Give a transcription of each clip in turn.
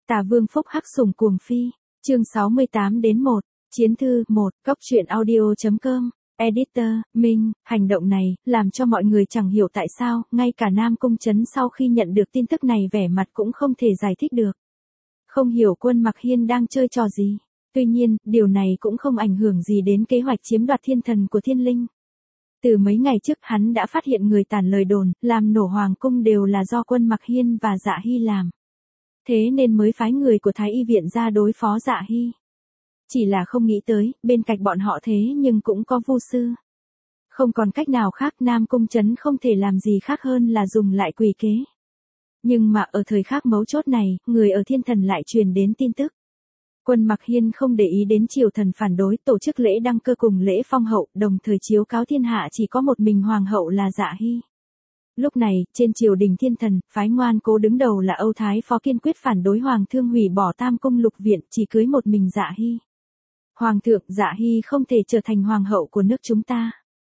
Tả Vương Phúc Hắc sủng cuồng phi. Chương 68 đến 1. Chiến thư 1. Cốc truyện audio.com. Editor, Minh, hành động này, làm cho mọi người chẳng hiểu tại sao, ngay cả Nam Cung Trấn sau khi nhận được tin tức này vẻ mặt cũng không thể giải thích được. Không hiểu Quân Mặc Hiên đang chơi trò gì. Tuy nhiên, điều này cũng không ảnh hưởng gì đến kế hoạch chiếm đoạt thiên thần của thiên linh. Từ mấy ngày trước hắn đã phát hiện người tản lời đồn, làm nổ hoàng cung đều là do Quân Mặc Hiên và Dạ Hy làm. Thế nên mới phái người của Thái Y Viện ra đối phó Dạ Hy. Chỉ là không nghĩ tới, bên cạnh bọn họ thế nhưng cũng có vu sư. Không còn cách nào khác, Nam Cung Trấn không thể làm gì khác hơn là dùng lại quỷ kế. Nhưng mà ở thời khắc mấu chốt này, người ở thiên thần lại truyền đến tin tức. Quân Mặc Hiên không để ý đến triều thần phản đối, tổ chức lễ đăng cơ cùng lễ phong hậu, đồng thời chiếu cáo thiên hạ chỉ có một mình hoàng hậu là Dạ Hy. Lúc này, trên triều đình thiên thần, phái ngoan cố đứng đầu là Âu Thái Phó kiên quyết phản đối hoàng thương hủy bỏ Tam Cung Lục Viện, chỉ cưới một mình Dạ Hy. Hoàng thượng, Dạ Hy không thể trở thành hoàng hậu của nước chúng ta.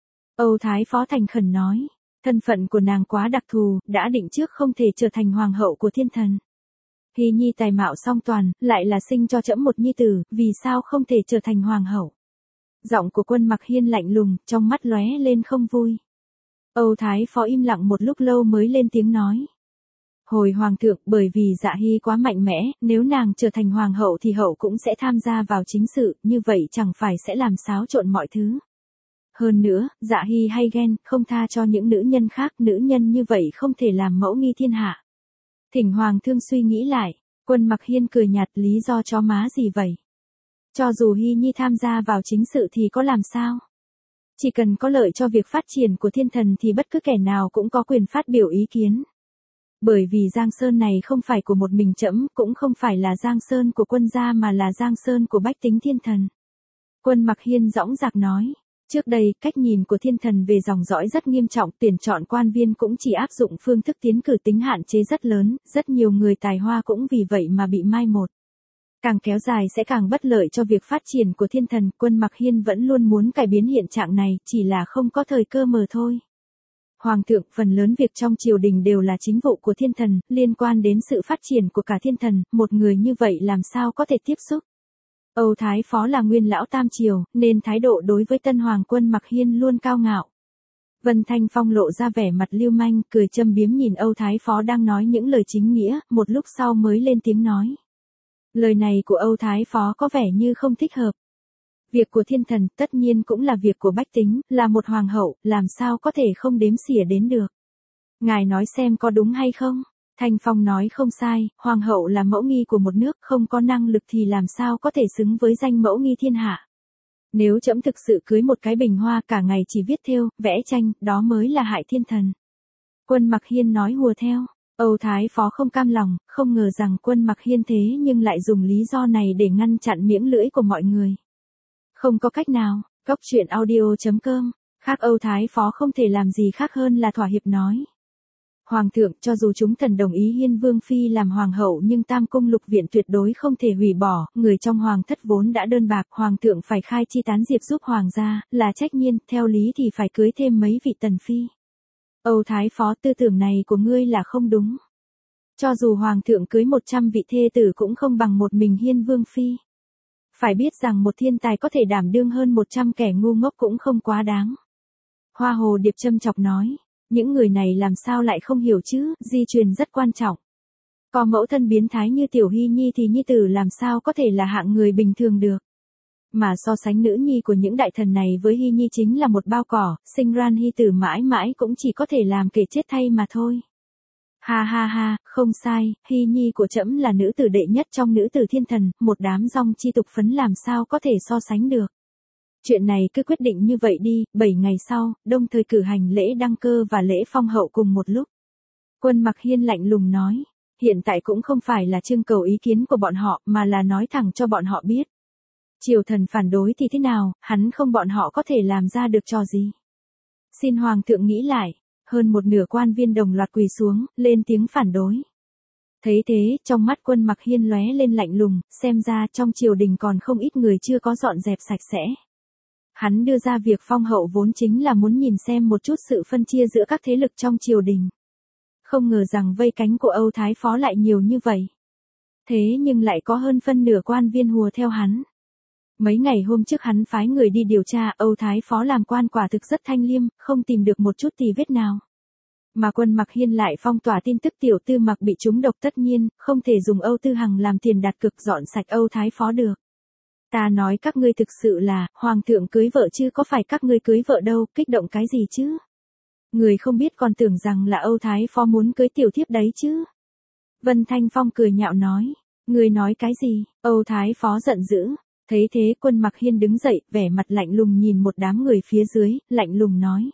Âu Thái Phó thành khẩn nói, thân phận của nàng quá đặc thù, đã định trước không thể trở thành hoàng hậu của thiên thần. Hy nhi tài mạo song toàn, lại là sinh cho trẫm một nhi tử, vì sao không thể trở thành hoàng hậu? Giọng của Quân Mặc Hiên lạnh lùng, trong mắt lóe lên không vui. Âu Thái Phó im lặng một lúc lâu mới lên tiếng nói. Hồi hoàng thượng, bởi vì Dạ Hy quá mạnh mẽ, nếu nàng trở thành hoàng hậu thì hậu cũng sẽ tham gia vào chính sự, như vậy chẳng phải sẽ làm xáo trộn mọi thứ. Hơn nữa, Dạ Hy hay ghen, không tha cho những nữ nhân khác, nữ nhân như vậy không thể làm mẫu nghi thiên hạ. Thỉnh hoàng thương suy nghĩ lại, Quân Mặc Hiên cười nhạt, lý do chó má gì vậy? Cho dù Hy nhi tham gia vào chính sự thì có làm sao? Chỉ cần có lợi cho việc phát triển của thiên thần thì bất cứ kẻ nào cũng có quyền phát biểu ý kiến. Bởi vì Giang Sơn này không phải của một mình trẫm, cũng không phải là Giang Sơn của quân gia mà là Giang Sơn của bách tính thiên thần. Quân Mặc Hiên dõng dạc nói, trước đây, cách nhìn của thiên thần về dòng dõi rất nghiêm trọng, tuyển chọn quan viên cũng chỉ áp dụng phương thức tiến cử tính hạn chế rất lớn, rất nhiều người tài hoa cũng vì vậy mà bị mai một. Càng kéo dài sẽ càng bất lợi cho việc phát triển của thiên thần, Quân Mặc Hiên vẫn luôn muốn cải biến hiện trạng này, chỉ là không có thời cơ mà thôi. Hoàng thượng, phần lớn việc trong triều đình đều là chính vụ của thiên thần, liên quan đến sự phát triển của cả thiên thần, một người như vậy làm sao có thể tiếp xúc. Âu Thái Phó là nguyên lão tam triều, nên thái độ đối với tân hoàng Quân Mặc Hiên luôn cao ngạo. Vân Thanh Phong lộ ra vẻ mặt lưu manh, cười châm biếm nhìn Âu Thái Phó đang nói những lời chính nghĩa, một lúc sau mới lên tiếng nói. Lời này của Âu Thái Phó có vẻ như không thích hợp. Việc của thiên thần tất nhiên cũng là việc của bách tính, là một hoàng hậu, làm sao có thể không đếm xỉa đến được. Ngài nói xem có đúng hay không? Thanh Phong nói không sai, hoàng hậu là mẫu nghi của một nước, không có năng lực thì làm sao có thể xứng với danh mẫu nghi thiên hạ. Nếu trẫm thực sự cưới một cái bình hoa cả ngày chỉ viết thêu, vẽ tranh, đó mới là hại thiên thần. Quân Mặc Hiên nói hùa theo. Âu Thái Phó không cam lòng, không ngờ rằng Quân Mặc Hiên thế nhưng lại dùng lý do này để ngăn chặn miệng lưỡi của mọi người. Không có cách nào, cốc truyện audio.com, khác Âu Thái Phó không thể làm gì khác hơn là thỏa hiệp nói. Hoàng thượng, cho dù chúng thần đồng ý Hiên Vương Phi làm hoàng hậu nhưng Tam Cung Lục Viện tuyệt đối không thể hủy bỏ, người trong hoàng thất vốn đã đơn bạc, hoàng thượng phải khai chi tán diệp giúp hoàng gia, là trách nhiên, theo lý thì phải cưới thêm mấy vị tần phi. Âu Thái Phó, tư tưởng này của ngươi là không đúng. Cho dù hoàng thượng cưới 100 vị thê tử cũng không bằng một mình Hiên Vương Phi. Phải biết rằng một thiên tài có thể đảm đương hơn 100 kẻ ngu ngốc cũng không quá đáng. Hoa Hồ Điệp châm chọc nói, những người này làm sao lại không hiểu chứ, di truyền rất quan trọng. Có mẫu thân biến thái như Tiểu Hy Nhi thì nhi tử làm sao có thể là hạng người bình thường được. Mà so sánh nữ nhi của những đại thần này với Hy Nhi chính là một bao cỏ, sinh ran Hy tử mãi mãi cũng chỉ có thể làm kẻ chết thay mà thôi. Ha ha ha, không sai, Hy Nhi của trẫm là nữ tử đệ nhất trong nữ tử thiên thần, một đám dong chi tục phấn làm sao có thể so sánh được. Chuyện này cứ quyết định như vậy đi, 7 ngày sau, đồng thời cử hành lễ đăng cơ và lễ phong hậu cùng một lúc. Quân Mặc Hiên lạnh lùng nói, hiện tại cũng không phải là trưng cầu ý kiến của bọn họ mà là nói thẳng cho bọn họ biết. Triều thần phản đối thì thế nào, hắn không bọn họ có thể làm ra được trò gì. Xin hoàng thượng nghĩ lại. Hơn một nửa quan viên đồng loạt quỳ xuống, lên tiếng phản đối. Thấy thế, trong mắt Quân Mặc Hiên lóe lên lạnh lùng, xem ra trong triều đình còn không ít người chưa có dọn dẹp sạch sẽ. Hắn đưa ra việc phong hậu vốn chính là muốn nhìn xem một chút sự phân chia giữa các thế lực trong triều đình. Không ngờ rằng vây cánh của Âu Thái Phó lại nhiều như vậy. Thế nhưng lại có hơn phân nửa quan viên hùa theo hắn. Mấy ngày hôm trước hắn phái người đi điều tra, Âu Thái Phó làm quan quả thực rất thanh liêm, không tìm được một chút tì vết nào. Mà Quân Mặc Hiên lại phong tỏa tin tức tiểu Tư Mặc bị trúng độc, tất nhiên, không thể dùng Âu Tư Hằng làm tiền đặt cược dọn sạch Âu Thái Phó được. Ta nói các ngươi thực sự là, hoàng thượng cưới vợ chứ có phải các ngươi cưới vợ đâu, kích động cái gì chứ? Người không biết còn tưởng rằng là Âu Thái Phó muốn cưới tiểu thiếp đấy chứ. Vân Thanh Phong cười nhạo nói, người nói cái gì? Âu Thái Phó giận dữ. Thấy thế Quân Mặc Hiên đứng dậy, vẻ mặt lạnh lùng nhìn một đám người phía dưới, lạnh lùng nói.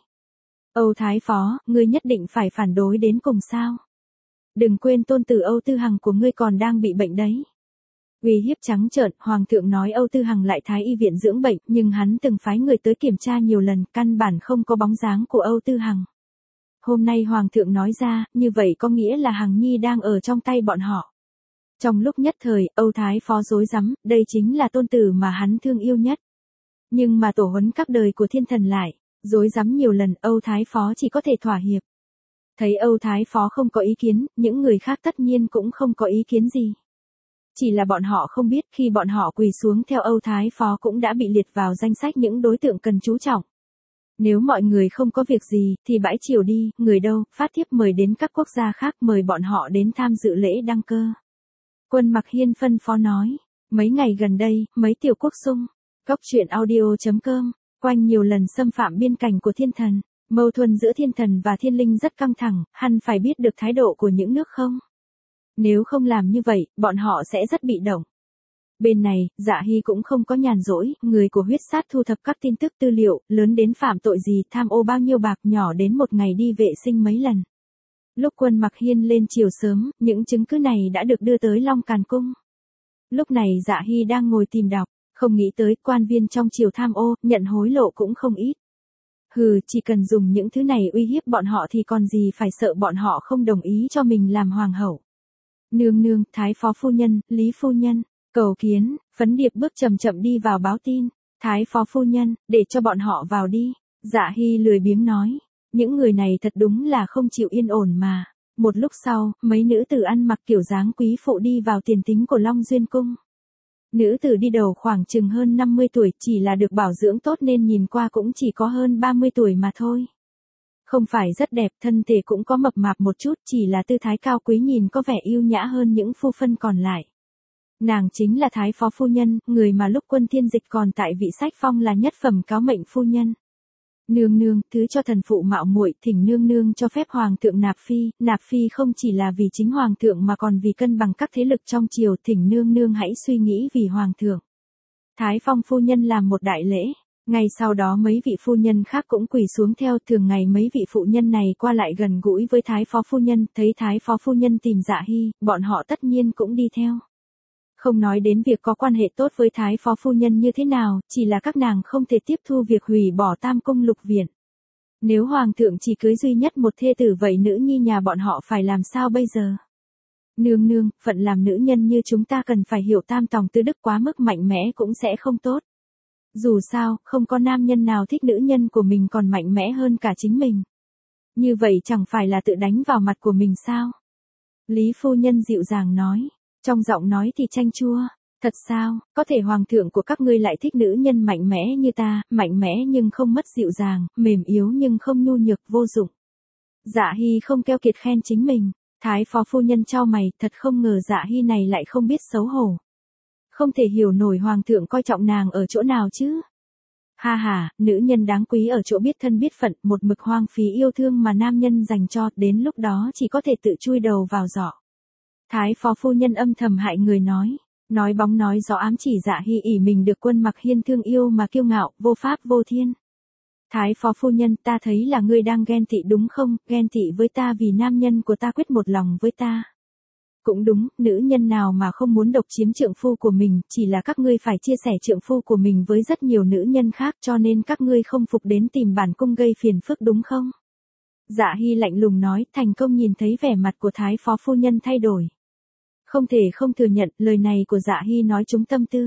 Âu Thái Phó, ngươi nhất định phải phản đối đến cùng sao? Đừng quên tôn tử Âu Tư Hằng của ngươi còn đang bị bệnh đấy. Uy hiếp trắng trợn, Hoàng thượng nói Âu Tư Hằng lại thái y viện dưỡng bệnh, nhưng hắn từng phái người tới kiểm tra nhiều lần, căn bản không có bóng dáng của Âu Tư Hằng. Hôm nay Hoàng thượng nói ra, như vậy có nghĩa là Hằng Nhi đang ở trong tay bọn họ. Trong lúc nhất thời, Âu Thái Phó rối rắm, đây chính là tôn tử mà hắn thương yêu nhất. Nhưng mà tổ huấn các đời của thiên thần lại, rối rắm nhiều lần, Âu Thái Phó chỉ có thể thỏa hiệp. Thấy Âu Thái Phó không có ý kiến, những người khác tất nhiên cũng không có ý kiến gì. Chỉ là bọn họ không biết khi bọn họ quỳ xuống theo Âu Thái Phó cũng đã bị liệt vào danh sách những đối tượng cần chú trọng. Nếu mọi người không có việc gì, thì bãi triều đi, người đâu, phát thiếp mời đến các quốc gia khác, mời bọn họ đến tham dự lễ đăng cơ. Quân Mặc Hiên phân phó nói, mấy ngày gần đây, mấy tiểu quốc xung, Cốc Truyện Audio.com, quanh nhiều lần xâm phạm biên cảnh của thiên thần, mâu thuẫn giữa thiên thần và thiên linh rất căng thẳng, hắn phải biết được thái độ của những nước không? Nếu không làm như vậy, bọn họ sẽ rất bị động. Bên này, Dạ Hy cũng không có nhàn rỗi, người của huyết sát thu thập các tin tức tư liệu, lớn đến phạm tội gì, tham ô bao nhiêu bạc, nhỏ đến một ngày đi vệ sinh mấy lần. Lúc Quân Mặc Hiên lên chiều sớm, những chứng cứ này đã được đưa tới Long Càn Cung. Lúc này Dạ Hy đang ngồi tìm đọc, không nghĩ tới quan viên trong triều tham ô, nhận hối lộ cũng không ít. Hừ, chỉ cần dùng những thứ này uy hiếp bọn họ thì còn gì phải sợ bọn họ không đồng ý cho mình làm hoàng hậu. Nương nương, Thái Phó phu nhân, Lý phu nhân, cầu kiến. Phấn Điệp bước chậm chậm đi vào báo tin. Thái Phó phu nhân, để cho bọn họ vào đi. Dạ Hy lười biếng nói. Những người này thật đúng là không chịu yên ổn mà. Một lúc sau, mấy nữ tử ăn mặc kiểu dáng quý phụ đi vào tiền tính của Long Duyên Cung. Nữ tử đi đầu khoảng chừng hơn 50 tuổi, chỉ là được bảo dưỡng tốt nên nhìn qua cũng chỉ có hơn 30 tuổi mà thôi. Không phải rất đẹp, thân thể cũng có mập mạp một chút, chỉ là tư thái cao quý nhìn có vẻ yêu nhã hơn những phu phân còn lại. Nàng chính là Thái Phó phu nhân, người mà lúc Quân Thiên Dịch còn tại vị sách phong là nhất phẩm cáo mệnh phu nhân. Nương nương, thứ cho thần phụ mạo muội, thỉnh nương nương cho phép hoàng thượng nạp phi không chỉ là vì chính hoàng thượng mà còn vì cân bằng các thế lực trong triều, thỉnh nương nương hãy suy nghĩ vì hoàng thượng. Thái Phong phu nhân làm một đại lễ, ngay sau đó mấy vị phu nhân khác cũng quỳ xuống theo, thường ngày mấy vị phụ nhân này qua lại gần gũi với Thái Phó phu nhân, thấy Thái Phó phu nhân tìm Dạ Hy, bọn họ tất nhiên cũng đi theo. Không nói đến việc có quan hệ tốt với Thái Phó phu nhân như thế nào, chỉ là các nàng không thể tiếp thu việc hủy bỏ Tam Cung Lục Viện. Nếu hoàng thượng chỉ cưới duy nhất một thê tử vậy nữ nhi nhà bọn họ phải làm sao bây giờ? Nương nương, phận làm nữ nhân như chúng ta cần phải hiểu tam tòng tư đức, quá mức mạnh mẽ cũng sẽ không tốt. Dù sao, không có nam nhân nào thích nữ nhân của mình còn mạnh mẽ hơn cả chính mình. Như vậy chẳng phải là tự đánh vào mặt của mình sao? Lý phu nhân dịu dàng nói. Trong giọng nói thì chanh chua. Thật sao, có thể hoàng thượng của các ngươi lại thích nữ nhân mạnh mẽ như ta, mạnh mẽ nhưng không mất dịu dàng, mềm yếu nhưng không nhu nhược, vô dụng. Dạ Hy không keo kiệt khen chính mình. Thái Phó phu nhân chau mày, thật không ngờ Dạ Hy này lại không biết xấu hổ. Không thể hiểu nổi hoàng thượng coi trọng nàng ở chỗ nào chứ. Ha ha, nữ nhân đáng quý ở chỗ biết thân biết phận, một mực hoang phí yêu thương mà nam nhân dành cho, đến lúc đó chỉ có thể tự chui đầu vào giỏ. Thái Phó phu nhân âm thầm hại người nói bóng nói gió ám chỉ Dạ Hy ỷ mình được Quân Mặc Hiên thương yêu mà kiêu ngạo, vô pháp vô thiên. Thái Phó phu nhân, ta thấy là ngươi đang ghen tị đúng không, ghen tị với ta vì nam nhân của ta quyết một lòng với ta. Cũng đúng, nữ nhân nào mà không muốn độc chiếm trượng phu của mình, chỉ là các ngươi phải chia sẻ trượng phu của mình với rất nhiều nữ nhân khác cho nên các ngươi không phục đến tìm bản cung gây phiền phức đúng không? Dạ Hy lạnh lùng nói, thành công nhìn thấy vẻ mặt của Thái Phó phu nhân thay đổi. Không thể không thừa nhận, lời này của Dạ Hy nói trúng tâm tư.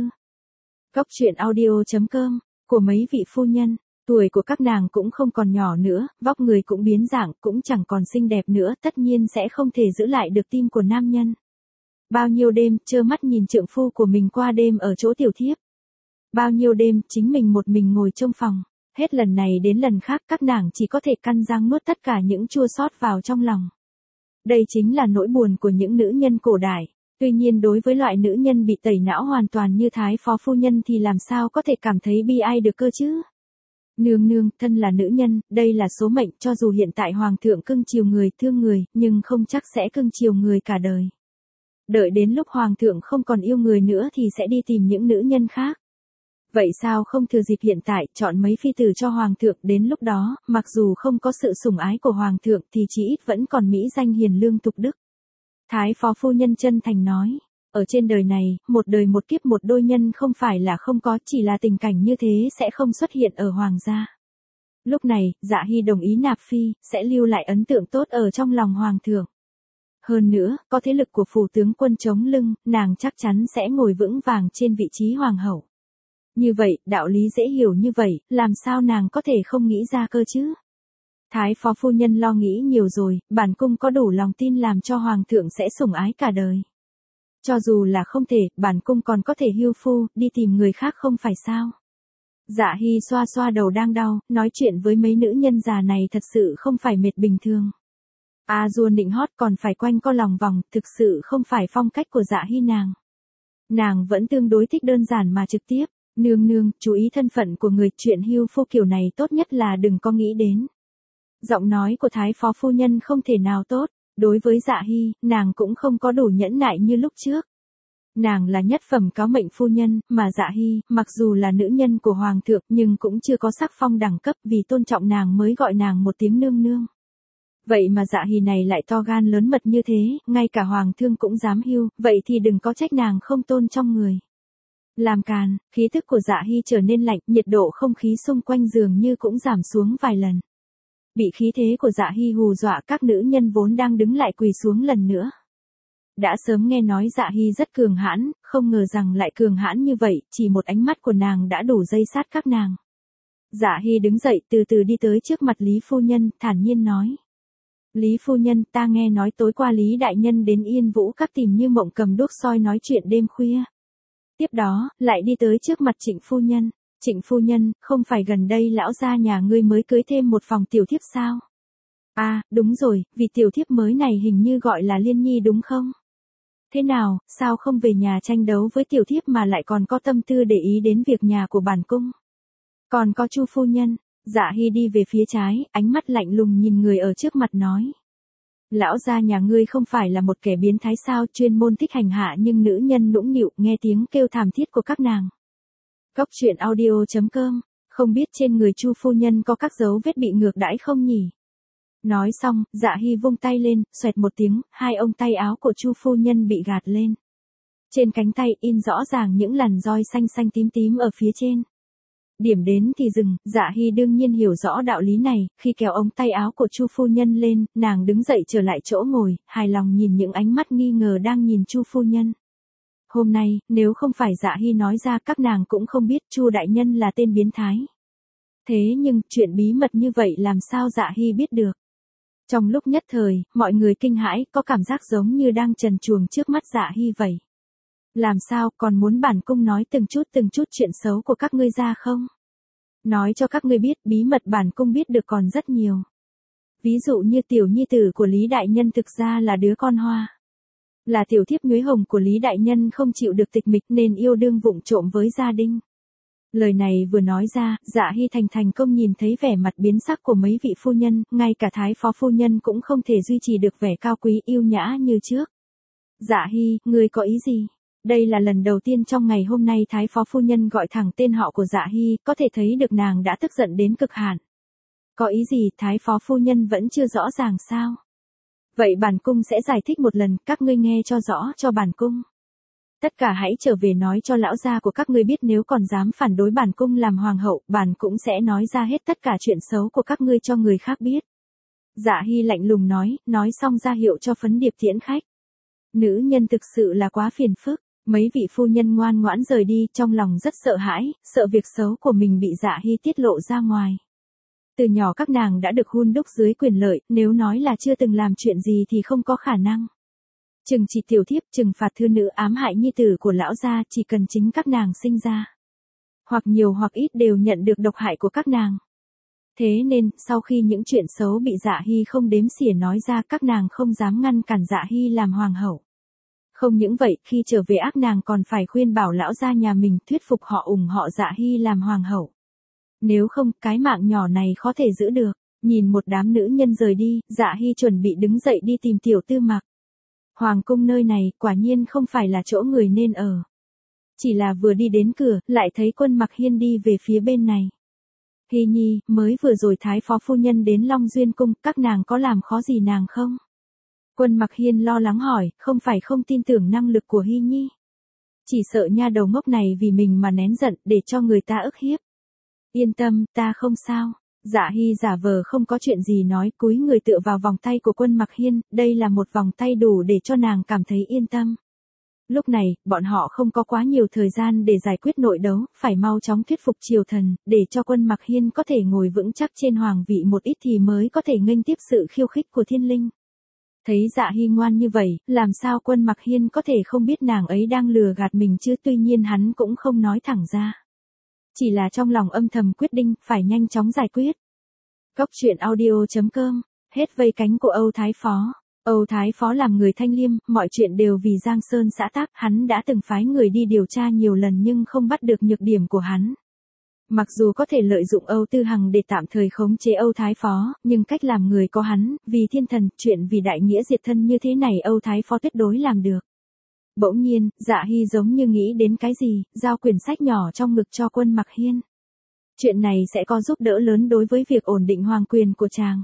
Cốc Truyện Audio.com, của mấy vị phu nhân, tuổi của các nàng cũng không còn nhỏ nữa, vóc người cũng biến dạng, cũng chẳng còn xinh đẹp nữa, tất nhiên sẽ không thể giữ lại được tim của nam nhân. Bao nhiêu đêm, trơ mắt nhìn trượng phu của mình qua đêm ở chỗ tiểu thiếp. Bao nhiêu đêm, chính mình một mình ngồi trong phòng. Hết lần này đến lần khác các nàng chỉ có thể căn răng nuốt tất cả những chua xót vào trong lòng. Đây chính là nỗi buồn của những nữ nhân cổ đại. Tuy nhiên đối với loại nữ nhân bị tẩy não hoàn toàn như Thái phó phu nhân thì làm sao có thể cảm thấy bi ai được cơ chứ? Nương nương, thân là nữ nhân, đây là số mệnh, cho dù hiện tại hoàng thượng cưng chiều người, thương người, nhưng không chắc sẽ cưng chiều người cả đời. Đợi đến lúc hoàng thượng không còn yêu người nữa thì sẽ đi tìm những nữ nhân khác. Vậy sao không thừa dịp hiện tại, chọn mấy phi tử cho hoàng thượng, đến lúc đó, mặc dù không có sự sủng ái của hoàng thượng thì chí ít vẫn còn mỹ danh hiền lương tục đức. Thái phó phu nhân chân thành nói, ở trên đời này, một đời một kiếp một đôi nhân không phải là không có, chỉ là tình cảnh như thế sẽ không xuất hiện ở hoàng gia. Lúc này, Dạ Hy đồng ý nạp phi, sẽ lưu lại ấn tượng tốt ở trong lòng hoàng thượng. Hơn nữa, có thế lực của phủ tướng quân chống lưng, nàng chắc chắn sẽ ngồi vững vàng trên vị trí hoàng hậu. Như vậy, đạo lý dễ hiểu như vậy, làm sao nàng có thể không nghĩ ra cơ chứ? Thái phó phu nhân lo nghĩ nhiều rồi, bản cung có đủ lòng tin làm cho hoàng thượng sẽ sủng ái cả đời. Cho dù là không thể, bản cung còn có thể hưu phu, đi tìm người khác không phải sao? Dạ Hy xoa xoa đầu đang đau, nói chuyện với mấy nữ nhân già này thật sự không phải mệt bình thường. A dua nịnh hót còn phải quanh co lòng vòng, thực sự không phải phong cách của Dạ Hy nàng. Nàng vẫn tương đối thích đơn giản mà trực tiếp. Nương nương, chú ý thân phận của người, chuyện hưu phu kiểu này tốt nhất là đừng có nghĩ đến. Giọng nói của Thái phó phu nhân không thể nào tốt, đối với Dạ Hy, nàng cũng không có đủ nhẫn nại như lúc trước. Nàng là nhất phẩm cáo mệnh phu nhân, mà Dạ Hy, mặc dù là nữ nhân của hoàng thượng nhưng cũng chưa có sắc phong đẳng cấp, vì tôn trọng nàng mới gọi nàng một tiếng nương nương. Vậy mà Dạ Hy này lại to gan lớn mật như thế, ngay cả hoàng thương cũng dám hưu, vậy thì đừng có trách nàng không tôn trong người. Làm càn, khí thức của Dạ Hy trở nên lạnh, nhiệt độ không khí xung quanh dường như cũng giảm xuống vài lần. Bị khí thế của Dạ Hy hù dọa, các nữ nhân vốn đang đứng lại quỳ xuống lần nữa. Đã sớm nghe nói Dạ Hy rất cường hãn, không ngờ rằng lại cường hãn như vậy, chỉ một ánh mắt của nàng đã đủ dây sát các nàng. Dạ Hy đứng dậy từ từ đi tới trước mặt Lý phu nhân, thản nhiên nói. Lý phu nhân, ta nghe nói tối qua Lý đại nhân đến Yên Vũ các tìm Như Mộng cầm đuốc soi nói chuyện đêm khuya. Tiếp đó, lại đi tới trước mặt Trịnh phu nhân. Trịnh phu nhân, không phải gần đây lão gia nhà ngươi mới cưới thêm một phòng tiểu thiếp sao? À, đúng rồi, vì tiểu thiếp mới này hình như gọi là Liên Nhi đúng không? Thế nào, sao không về nhà tranh đấu với tiểu thiếp mà lại còn có tâm tư để ý đến việc nhà của bản cung? Còn có Chu phu nhân. Dạ Hy đi về phía trái, ánh mắt lạnh lùng nhìn người ở trước mặt nói. Lão gia nhà ngươi không phải là một kẻ biến thái sao, chuyên môn thích hành hạ nhưng nữ nhân nũng nịu, nghe tiếng kêu thảm thiết của các nàng. Cốc truyện audio.com, không biết trên người Chu phu nhân có các dấu vết bị ngược đãi không nhỉ? Nói xong, Dạ Hy vung tay lên, xoẹt một tiếng, hai ông tay áo của Chu phu nhân bị gạt lên. Trên cánh tay in rõ ràng những làn roi xanh xanh tím tím ở phía trên. Điểm đến thì dừng, Dạ Hy đương nhiên hiểu rõ đạo lý này, khi kéo ống tay áo của Chu phu nhân lên, nàng đứng dậy trở lại chỗ ngồi, hài lòng nhìn những ánh mắt nghi ngờ đang nhìn Chu phu nhân. Hôm nay, nếu không phải Dạ Hy nói ra, các nàng cũng không biết Chu đại nhân là tên biến thái. Thế nhưng, chuyện bí mật như vậy làm sao Dạ Hy biết được? Trong lúc nhất thời, mọi người kinh hãi, có cảm giác giống như đang trần truồng trước mắt Dạ Hy vậy. Làm sao, còn muốn bản cung nói từng chút chuyện xấu của các ngươi ra không? Nói cho các ngươi biết, bí mật bản cung biết được còn rất nhiều. Ví dụ như tiểu nhi tử của Lý đại nhân thực ra là đứa con hoa. Là tiểu thiếp nhuế hồng của Lý đại nhân không chịu được tịch mịch nên yêu đương vụng trộm với gia đình. Lời này vừa nói ra, Dạ Hy thành công nhìn thấy vẻ mặt biến sắc của mấy vị phu nhân, ngay cả Thái phó phu nhân cũng không thể duy trì được vẻ cao quý yêu nhã như trước. Dạ Hy, ngươi có ý gì? Đây là lần đầu tiên trong ngày hôm nay Thái phó phu nhân gọi thẳng tên họ của Dạ Hy, có thể thấy được nàng đã tức giận đến cực hạn. Có ý gì, Thái phó phu nhân vẫn chưa rõ ràng sao? Vậy bản cung sẽ giải thích một lần, các ngươi nghe cho rõ cho bản cung. Tất cả hãy trở về nói cho lão gia của các ngươi biết, nếu còn dám phản đối bản cung làm hoàng hậu, bản cũng sẽ nói ra hết tất cả chuyện xấu của các ngươi cho người khác biết. Dạ Hy lạnh lùng nói xong ra hiệu cho Phấn Điệp tiễn khách. Nữ nhân thực sự là quá phiền phức. Mấy vị phu nhân ngoan ngoãn rời đi, trong lòng rất sợ hãi, sợ việc xấu của mình bị Dạ Hy tiết lộ ra ngoài. Từ nhỏ các nàng đã được hun đúc dưới quyền lợi, nếu nói là chưa từng làm chuyện gì thì không có khả năng. Trừng trị tiểu thiếp, trừng phạt thư nữ ám hại nhi tử của lão gia, chỉ cần chính các nàng sinh ra. Hoặc nhiều hoặc ít đều nhận được độc hại của các nàng. Thế nên, sau khi những chuyện xấu bị Dạ Hy không đếm xỉa nói ra, các nàng không dám ngăn cản Dạ Hy làm hoàng hậu. Không những vậy, khi trở về ác nàng còn phải khuyên bảo lão gia nhà mình thuyết phục họ ủng hộ Dạ Hy làm hoàng hậu. Nếu không, cái mạng nhỏ này khó thể giữ được. Nhìn một đám nữ nhân rời đi, Dạ Hy chuẩn bị đứng dậy đi tìm Tiểu Tư Mặc. Hoàng cung nơi này, quả nhiên không phải là chỗ người nên ở. Chỉ là vừa đi đến cửa, lại thấy Quân Mặc Hiên đi về phía bên này. Hy Nhi, mới vừa rồi Thái phó phu nhân đến Long Duyên cung, các nàng có làm khó gì nàng không? Quân Mặc Hiên lo lắng hỏi, không phải không tin tưởng năng lực của Hy Nhi. Chỉ sợ nha đầu ngốc này vì mình mà nén giận để cho người ta ức hiếp. Yên tâm, ta không sao. Dạ Hy giả vờ không có chuyện gì nói, cúi người tựa vào vòng tay của Quân Mặc Hiên, đây là một vòng tay đủ để cho nàng cảm thấy yên tâm. Lúc này, bọn họ không có quá nhiều thời gian để giải quyết nội đấu, phải mau chóng thuyết phục triều thần, để cho Quân Mặc Hiên có thể ngồi vững chắc trên hoàng vị một ít thì mới có thể nghênh tiếp sự khiêu khích của thiên linh. Thấy Dạ Hy ngoan như vậy, làm sao Quân Mặc Hiên có thể không biết nàng ấy đang lừa gạt mình chứ, tuy nhiên hắn cũng không nói thẳng ra. Chỉ là trong lòng âm thầm quyết định, phải nhanh chóng giải quyết. Cốc truyện audio.com, hết vây cánh của Âu Thái Phó. Âu Thái Phó làm người thanh liêm, mọi chuyện đều vì Giang Sơn xã tắc, hắn đã từng phái người đi điều tra nhiều lần nhưng không bắt được nhược điểm của hắn. Mặc dù có thể lợi dụng Âu Tư Hằng để tạm thời khống chế Âu Thái Phó, nhưng cách làm người có hắn, vì thiên thần, chuyện vì đại nghĩa diệt thân như thế này Âu Thái Phó tuyệt đối làm được. Bỗng nhiên, Dạ Hy giống như nghĩ đến cái gì, giao quyển sách nhỏ trong ngực cho Quân Mặc Hiên. Chuyện này sẽ có giúp đỡ lớn đối với việc ổn định hoàng quyền của chàng.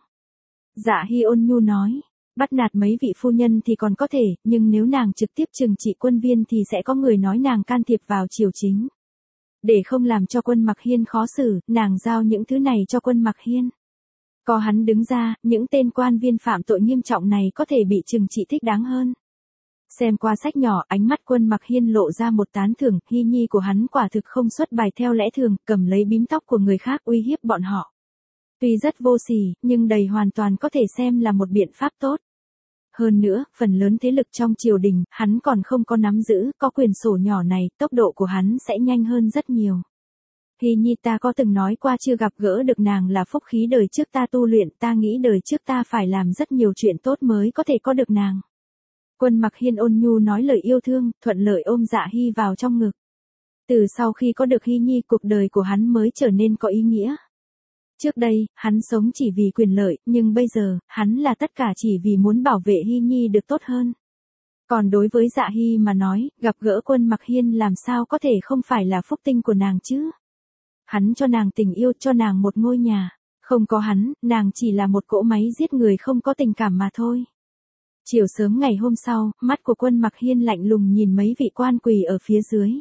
Dạ Hy ôn nhu nói, bắt nạt mấy vị phu nhân thì còn có thể, nhưng nếu nàng trực tiếp trừng trị quân viên thì sẽ có người nói nàng can thiệp vào triều chính. Để không làm cho Quân Mặc Hiên khó xử, nàng giao những thứ này cho Quân Mặc Hiên. Có hắn đứng ra, những tên quan viên phạm tội nghiêm trọng này có thể bị trừng trị thích đáng hơn. Xem qua sách nhỏ, ánh mắt Quân Mặc Hiên lộ ra một tán thưởng, Hy Nhi của hắn quả thực không xuất bài theo lẽ thường, cầm lấy bím tóc của người khác uy hiếp bọn họ. Tuy rất vô sỉ, nhưng đầy hoàn toàn có thể xem là một biện pháp tốt. Hơn nữa, phần lớn thế lực trong triều đình, hắn còn không có nắm giữ, có quyền sổ nhỏ này, tốc độ của hắn sẽ nhanh hơn rất nhiều. Hy Nhi, ta có từng nói qua chưa gặp gỡ được nàng là phúc khí đời trước ta tu luyện, ta nghĩ đời trước ta phải làm rất nhiều chuyện tốt mới có thể có được nàng. Quân Mặc Hiên ôn nhu nói lời yêu thương, thuận lợi ôm Dạ Hy vào trong ngực. Từ sau khi có được Hy Nhi, cuộc đời của hắn mới trở nên có ý nghĩa. Trước đây, hắn sống chỉ vì quyền lợi, nhưng bây giờ, hắn là tất cả chỉ vì muốn bảo vệ Hy Nhi được tốt hơn. Còn đối với Dạ Hy mà nói, gặp gỡ Quân Mặc Hiên làm sao có thể không phải là phúc tinh của nàng chứ? Hắn cho nàng tình yêu, cho nàng một ngôi nhà. Không có hắn, nàng chỉ là một cỗ máy giết người không có tình cảm mà thôi. Chiều sớm ngày hôm sau, mắt của Quân Mặc Hiên lạnh lùng nhìn mấy vị quan quỳ ở phía dưới.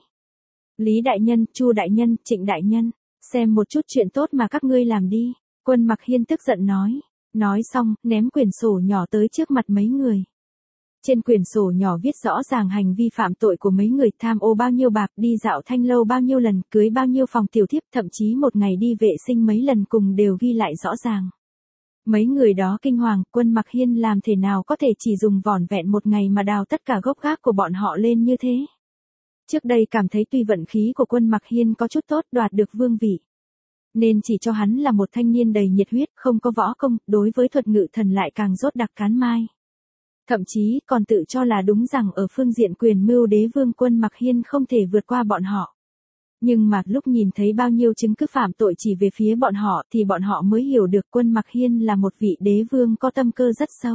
Lý đại nhân, Chu đại nhân, Trịnh đại nhân, xem một chút chuyện tốt mà các ngươi làm đi. Quân Mặc Hiên tức giận nói. Nói xong, ném quyển sổ nhỏ tới trước mặt mấy người. Trên quyển sổ nhỏ viết rõ ràng hành vi phạm tội của mấy người, tham ô bao nhiêu bạc, đi dạo thanh lâu bao nhiêu lần, cưới bao nhiêu phòng tiểu thiếp, thậm chí một ngày đi vệ sinh mấy lần cùng đều ghi lại rõ ràng. Mấy người đó kinh hoàng, Quân Mặc Hiên làm thế nào có thể chỉ dùng vỏn vẹn một ngày mà đào tất cả gốc gác của bọn họ lên như thế. Trước đây cảm thấy tuy vận khí của Quân Mặc Hiên có chút tốt, đoạt được vương vị, nên chỉ cho hắn là một thanh niên đầy nhiệt huyết, không có võ công, đối với thuật ngự thần lại càng rốt đặc cán mai. Thậm chí còn tự cho là đúng rằng ở phương diện quyền mưu đế vương Quân Mặc Hiên không thể vượt qua bọn họ. Nhưng mà lúc nhìn thấy bao nhiêu chứng cứ phạm tội chỉ về phía bọn họ thì bọn họ mới hiểu được Quân Mặc Hiên là một vị đế vương có tâm cơ rất sâu.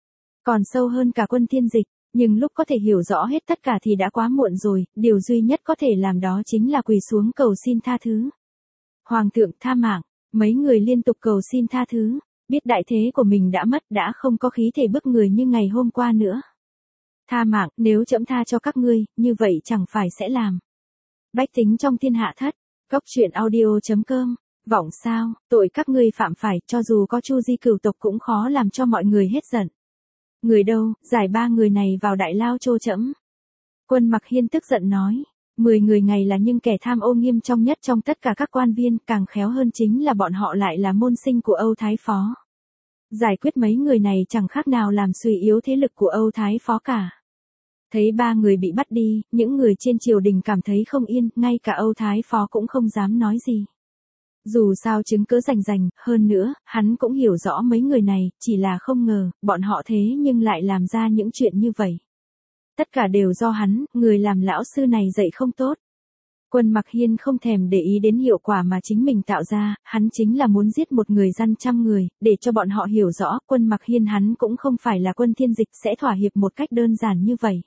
Còn sâu hơn cả Quân Thiên Dịch, nhưng lúc có thể hiểu rõ hết tất cả thì đã quá muộn rồi, điều duy nhất có thể làm đó chính là quỳ xuống cầu xin tha thứ. Hoàng thượng tha mạng, mấy người liên tục cầu xin tha thứ, biết đại thế của mình đã mất, đã không có khí thể bức người như ngày hôm qua nữa. Tha mạng, nếu trẫm tha cho các ngươi, như vậy chẳng phải sẽ làm bách tính trong thiên hạ thất. Cốc truyện audio.com, vọng sao, tội các ngươi phạm phải, cho dù có Chu Di cửu tộc cũng khó làm cho mọi người hết giận. Người đâu, giải 3 người này vào đại lao chô trẫm. Quân Mặc Hiên tức giận nói, 10 người ngày là nhưng kẻ tham ô nghiêm trọng nhất trong tất cả các quan viên, càng khéo hơn chính là bọn họ lại là môn sinh của Âu Thái Phó. Giải quyết mấy người này chẳng khác nào làm suy yếu thế lực của Âu Thái Phó cả. Thấy ba người bị bắt đi, những người trên triều đình cảm thấy không yên, ngay cả Âu Thái Phó cũng không dám nói gì. Dù sao chứng cứ rành rành, hơn nữa, hắn cũng hiểu rõ mấy người này, chỉ là không ngờ, bọn họ thế nhưng lại làm ra những chuyện như vậy. Tất cả đều do hắn, người làm lão sư này dạy không tốt. Quân Mặc Hiên không thèm để ý đến hiệu quả mà chính mình tạo ra, hắn chính là muốn giết một người dân trăm người, để cho bọn họ hiểu rõ, Quân Mặc Hiên hắn cũng không phải là Quân Thiên Dịch sẽ thỏa hiệp một cách đơn giản như vậy.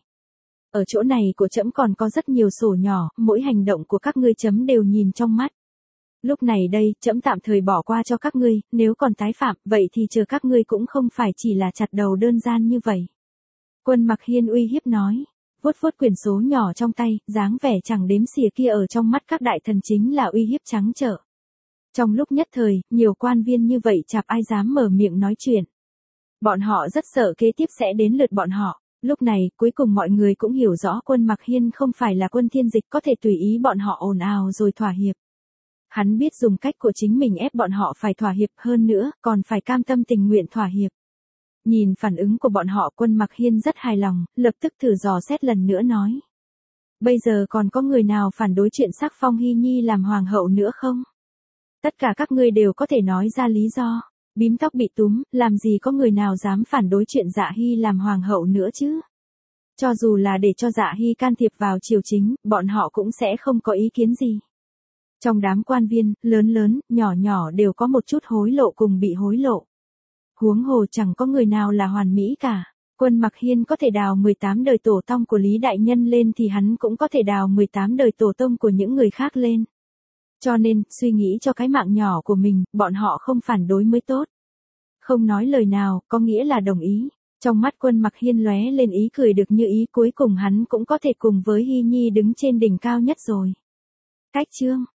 Ở chỗ này của trẫm còn có rất nhiều sổ nhỏ, mỗi hành động của các ngươi chấm đều nhìn trong mắt. Lúc này đây, trẫm tạm thời bỏ qua cho các ngươi, nếu còn tái phạm, vậy thì chờ các ngươi cũng không phải chỉ là chặt đầu đơn giản như vậy. Quân Mặc Hiên uy hiếp nói, vuốt vuốt quyển số nhỏ trong tay, dáng vẻ chẳng đếm xỉa kia ở trong mắt các đại thần chính là uy hiếp trắng trợn. Trong lúc nhất thời, nhiều quan viên như vậy chả ai dám mở miệng nói chuyện. Bọn họ rất sợ kế tiếp sẽ đến lượt bọn họ. Lúc này, cuối cùng mọi người cũng hiểu rõ Quân Mặc Hiên không phải là Quân Thiên Dịch có thể tùy ý bọn họ ồn ào rồi thỏa hiệp. Hắn biết dùng cách của chính mình ép bọn họ phải thỏa hiệp hơn nữa, còn phải cam tâm tình nguyện thỏa hiệp. Nhìn phản ứng của bọn họ, Quân Mặc Hiên rất hài lòng, lập tức thử dò xét lần nữa nói. Bây giờ còn có người nào phản đối chuyện sắc phong Hy Nhi làm hoàng hậu nữa không? Tất cả các ngươi đều có thể nói ra lý do. Bím tóc bị túm, làm gì có người nào dám phản đối chuyện Dạ Hy làm hoàng hậu nữa chứ? Cho dù là để cho Dạ Hy can thiệp vào triều chính, bọn họ cũng sẽ không có ý kiến gì. Trong đám quan viên, lớn lớn, nhỏ nhỏ đều có một chút hối lộ cùng bị hối lộ. Huống hồ chẳng có người nào là hoàn mỹ cả. Quân Mặc Hiên có thể đào 18 đời tổ tông của Lý Đại Nhân lên thì hắn cũng có thể đào 18 đời tổ tông của những người khác lên. Cho nên, suy nghĩ cho cái mạng nhỏ của mình, bọn họ không phản đối mới tốt. Không nói lời nào, có nghĩa là đồng ý. Trong mắt Quân Mặc Hiên lóe lên ý cười được như ý, cuối cùng hắn cũng có thể cùng với Hy Nhi đứng trên đỉnh cao nhất rồi. Cách chương